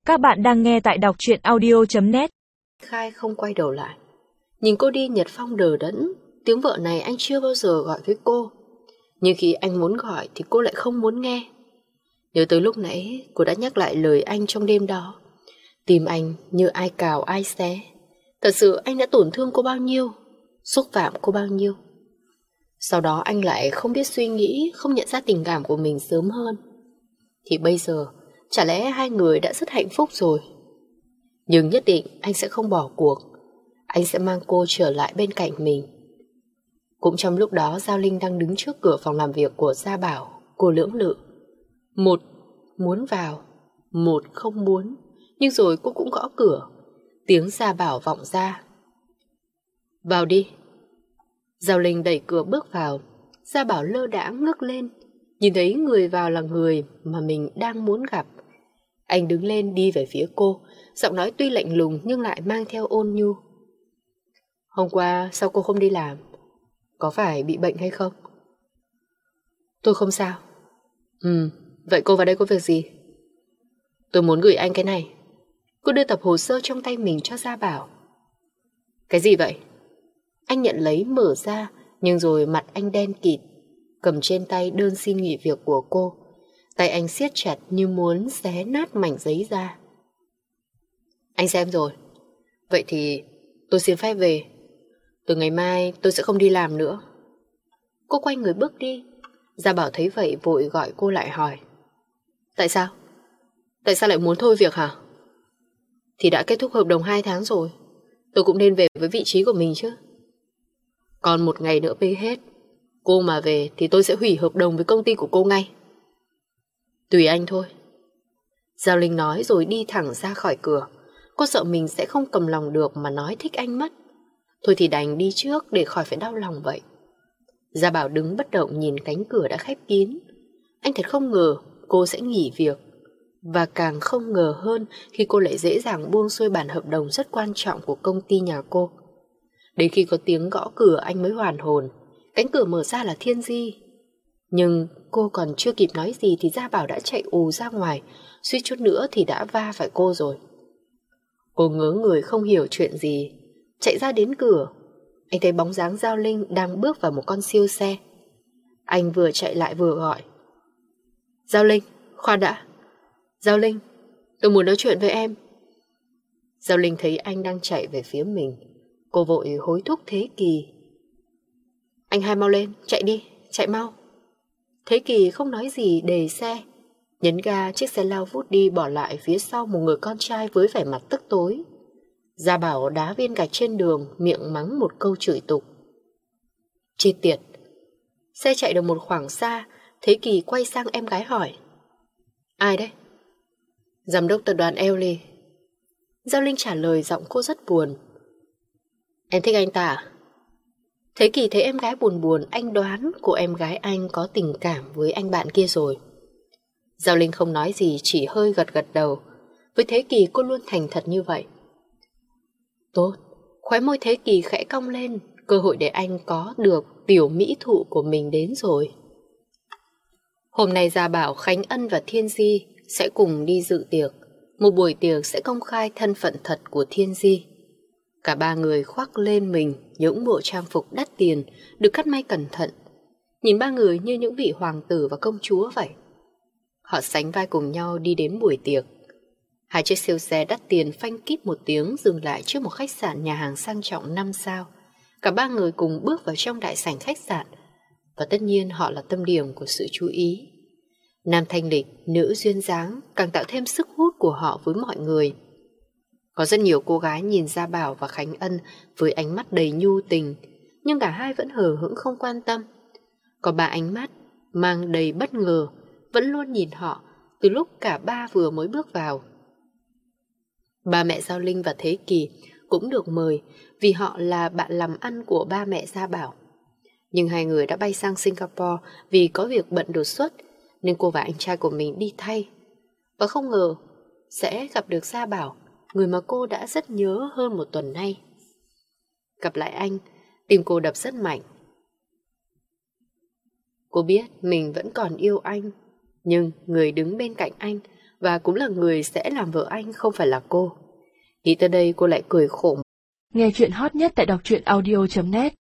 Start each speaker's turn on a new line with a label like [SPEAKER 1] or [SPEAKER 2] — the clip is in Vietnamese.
[SPEAKER 1] Các bạn đang nghe tại đọc truyện audio.net.
[SPEAKER 2] Khai không quay đầu lại. Nhìn cô đi, Nhật Phong đờ đẫn. Tiếng vợ này anh chưa bao giờ gọi với cô. Nhưng khi anh muốn gọi thì cô lại không muốn nghe. Nhớ tới lúc nãy cô đã nhắc lại lời anh trong đêm đó. Tim anh như ai cào ai xé. Thật sự anh đã tổn thương cô bao nhiêu, xúc phạm cô bao nhiêu. Sau đó anh lại không biết suy nghĩ, không nhận ra tình cảm của mình sớm hơn. Thì bây giờ chả lẽ hai người đã rất hạnh phúc rồi. Nhưng nhất định anh sẽ không bỏ cuộc. Anh sẽ mang cô trở lại bên cạnh mình. Cũng trong lúc đó, Giao Linh đang đứng trước cửa phòng làm việc của Gia Bảo. Cô lưỡng lự. Một muốn vào, một không muốn. Nhưng rồi cô cũng gõ cửa. Tiếng Gia Bảo vọng ra. Vào đi. Giao Linh đẩy cửa bước vào. Gia Bảo lơ đãng ngước lên. Nhìn thấy người vào là người mà mình đang muốn gặp. Anh đứng lên đi về phía cô. Giọng nói tuy lạnh lùng nhưng lại mang theo ôn nhu. Hôm qua sao cô không đi làm? Có phải bị bệnh hay không? Tôi không sao. Vậy cô vào đây có việc gì? Tôi muốn gửi anh cái này. Cô đưa tập hồ sơ trong tay mình cho Gia Bảo. Cái gì vậy? Anh nhận lấy mở ra, nhưng rồi mặt anh đen kịt. Cầm trên tay đơn xin nghỉ việc của cô. Tay anh siết chặt như muốn xé nát mảnh giấy ra. Anh xem rồi. Vậy thì tôi xin phép về. Từ ngày mai tôi sẽ không đi làm nữa. Cô quay người bước đi. Gia Bảo thấy vậy vội gọi cô lại hỏi. Tại sao? Tại sao lại muốn thôi việc hả? Thì đã kết thúc hợp đồng 2 tháng rồi. Tôi cũng nên về với vị trí của mình chứ. Còn một ngày nữa mới hết. Cô mà về thì tôi sẽ hủy hợp đồng với công ty của cô ngay. Tùy anh thôi. Giao Linh nói rồi đi thẳng ra khỏi cửa. Cô sợ mình sẽ không cầm lòng được mà nói thích anh mất. Thôi thì đành đi trước để khỏi phải đau lòng vậy. Gia Bảo đứng bất động nhìn cánh cửa đã khép kín. Anh thật không ngờ cô sẽ nghỉ việc. Và càng không ngờ hơn khi cô lại dễ dàng buông xuôi bản hợp đồng rất quan trọng của công ty nhà cô. Đến khi có tiếng gõ cửa anh mới hoàn hồn. Cánh cửa mở ra là Thiên Di. Nhưng cô còn chưa kịp nói gì thì Gia Bảo đã chạy ù ra ngoài. Suýt chút nữa thì đã va phải cô rồi. Cô ngớ người không hiểu chuyện gì. Chạy ra đến cửa. Anh thấy bóng dáng Giao Linh đang bước vào một con siêu xe. Anh vừa chạy lại vừa gọi. Giao Linh, khoan đã. Giao Linh, tôi muốn nói chuyện với em. Giao Linh thấy anh đang chạy về phía mình. Cô vội hối thúc Thế Kỳ. Anh hai mau lên, chạy đi, chạy mau. Thế Kỳ không nói gì đề xe. Nhấn ga, chiếc xe lao vút đi bỏ lại phía sau một người con trai với vẻ mặt tức tối. Gia Bảo đá viên gạch trên đường, miệng mắng một câu chửi tục. Chết tiệt. Xe chạy được một khoảng xa, Thế Kỳ quay sang em gái hỏi. Ai đấy? Giám đốc tập đoàn Ellie. Giao Linh trả lời giọng cô rất buồn. Em thích anh ta à? Thế Kỳ thấy em gái buồn buồn, anh đoán cô em gái anh có tình cảm với anh bạn kia rồi. Giao Linh không nói gì, chỉ hơi gật gật đầu. Với Thế Kỳ cô luôn thành thật như vậy. Tốt, khóe môi Thế Kỳ khẽ cong lên, cơ hội để anh có được tiểu mỹ thụ của mình đến rồi. Hôm nay Gia Bảo, Khánh Ân và Thiên Di sẽ cùng đi dự tiệc. Một buổi tiệc sẽ công khai thân phận thật của Thiên Di. Cả ba người khoác lên mình những bộ trang phục đắt tiền được cắt may cẩn thận. Nhìn ba người như những vị hoàng tử và công chúa vậy. Họ sánh vai cùng nhau đi đến buổi tiệc. Hai chiếc siêu xe đắt tiền phanh kít một tiếng dừng lại trước một khách sạn nhà hàng sang trọng 5 sao. Cả ba người cùng bước vào trong đại sảnh khách sạn. Và tất nhiên họ là tâm điểm của sự chú ý. Nam thanh lịch, nữ duyên dáng càng tạo thêm sức hút của họ với mọi người. Có rất nhiều cô gái nhìn Gia Bảo và Khánh Ân với ánh mắt đầy nhu tình, nhưng cả hai vẫn hờ hững không quan tâm. Có ba ánh mắt mang đầy bất ngờ vẫn luôn nhìn họ từ lúc cả ba vừa mới bước vào. Ba mẹ Giao Linh và Thế Kỳ cũng được mời vì họ là bạn làm ăn của ba mẹ Gia Bảo. Nhưng hai người đã bay sang Singapore vì có việc bận đột xuất, nên cô và anh trai của mình đi thay. Và không ngờ sẽ gặp được Gia Bảo, người mà cô đã rất nhớ hơn một tuần nay. Gặp lại anh, tim cô đập rất mạnh. Cô biết mình vẫn còn yêu anh, nhưng người đứng bên cạnh anh và cũng là người sẽ làm vợ anh, không phải là cô. Nghĩ tới đây cô lại cười khổ.
[SPEAKER 1] Nghe chuyện hot nhất tại đọc truyện audio.net